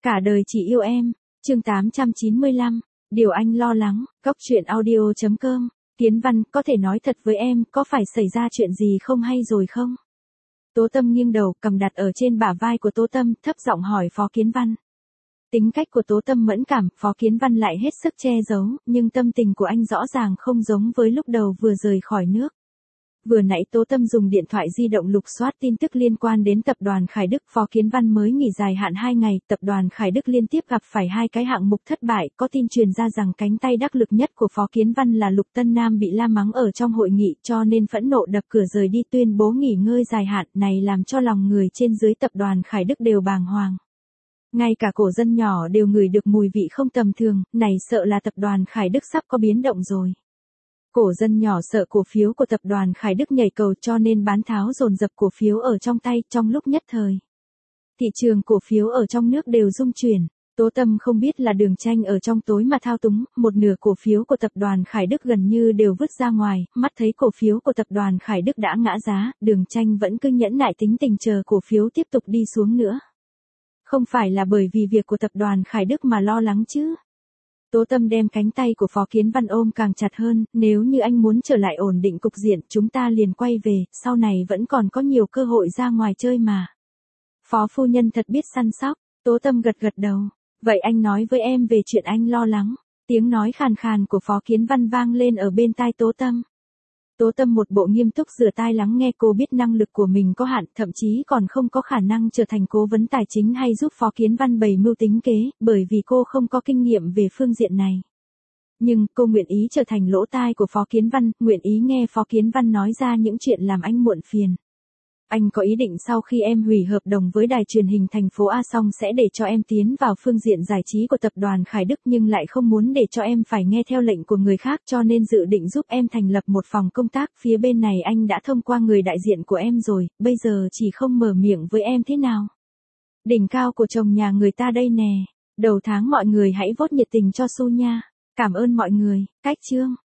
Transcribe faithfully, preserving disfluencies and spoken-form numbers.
Cả đời chỉ yêu em, chương tám trăm chín mươi lăm, điều anh lo lắng, góc truyện audio chấm com, Kiến Văn, có thể nói thật với em, có phải xảy ra chuyện gì không hay rồi không? Tố Tâm nghiêng đầu, cầm đặt ở trên bả vai của Tố Tâm, thấp giọng hỏi Phó Kiến Văn. Tính cách của Tố Tâm mẫn cảm, Phó Kiến Văn lại hết sức che giấu, nhưng tâm tình của anh rõ ràng không giống với lúc đầu vừa rời khỏi nước. Vừa nãy Tố Tâm dùng điện thoại di động lục soát tin tức liên quan đến tập đoàn Khải Đức. Phó Kiến Văn mới nghỉ dài hạn hai ngày, tập đoàn Khải Đức liên tiếp gặp phải hai cái hạng mục thất bại. Có tin truyền ra rằng cánh tay đắc lực nhất của Phó Kiến Văn là Lục Tân Nam bị la mắng ở trong hội nghị, cho nên phẫn nộ đập cửa rời đi, tuyên bố nghỉ ngơi dài hạn. Này làm cho lòng người trên dưới tập đoàn Khải Đức đều bàng hoàng. Ngay cả cổ dân nhỏ đều ngửi được mùi vị không tầm thường, này sợ là tập đoàn Khải Đức sắp có biến động rồi. Cổ dân nhỏ sợ cổ phiếu của tập đoàn Khải Đức nhảy cầu, cho nên bán tháo dồn dập cổ phiếu ở trong tay. Trong lúc nhất thời, thị trường cổ phiếu ở trong nước đều rung chuyển. Tố Tâm không biết là Đường Tranh ở trong tối mà thao túng, một nửa cổ phiếu của tập đoàn Khải Đức gần như đều vứt ra ngoài. Mắt thấy cổ phiếu của tập đoàn Khải Đức đã ngã giá, Đường Tranh vẫn cứ nhẫn nại tính tình chờ cổ phiếu tiếp tục đi xuống nữa. Không phải là bởi vì việc của tập đoàn Khải Đức mà lo lắng chứ. Tố Tâm đem cánh tay của Phó Kiến Văn ôm càng chặt hơn, nếu như anh muốn trở lại ổn định cục diện, chúng ta liền quay về, sau này vẫn còn có nhiều cơ hội ra ngoài chơi mà. Phó phu nhân thật biết săn sóc. Tố Tâm gật gật đầu. Vậy anh nói với em về chuyện anh lo lắng. Tiếng nói khàn khàn của Phó Kiến Văn vang lên ở bên tai Tố Tâm. Tố Tâm một bộ nghiêm túc rửa tai lắng nghe. Cô biết năng lực của mình có hạn, thậm chí còn không có khả năng trở thành cố vấn tài chính hay giúp Phó Kiến Văn bày mưu tính kế, bởi vì cô không có kinh nghiệm về phương diện này. Nhưng cô nguyện ý trở thành lỗ tai của Phó Kiến Văn, nguyện ý nghe Phó Kiến Văn nói ra những chuyện làm anh muộn phiền. Anh có ý định sau khi em hủy hợp đồng với đài truyền hình thành phố A xong sẽ để cho em tiến vào phương diện giải trí của tập đoàn Khải Đức, nhưng lại không muốn để cho em phải nghe theo lệnh của người khác, cho nên dự định giúp em thành lập một phòng công tác. Phía bên này anh đã thông qua người đại diện của em rồi, bây giờ chỉ không mở miệng với em thế nào. Đỉnh cao của chồng nhà người ta đây nè. Đầu tháng mọi người hãy vote nhiệt tình cho Su nha. Cảm ơn mọi người. Cách chương.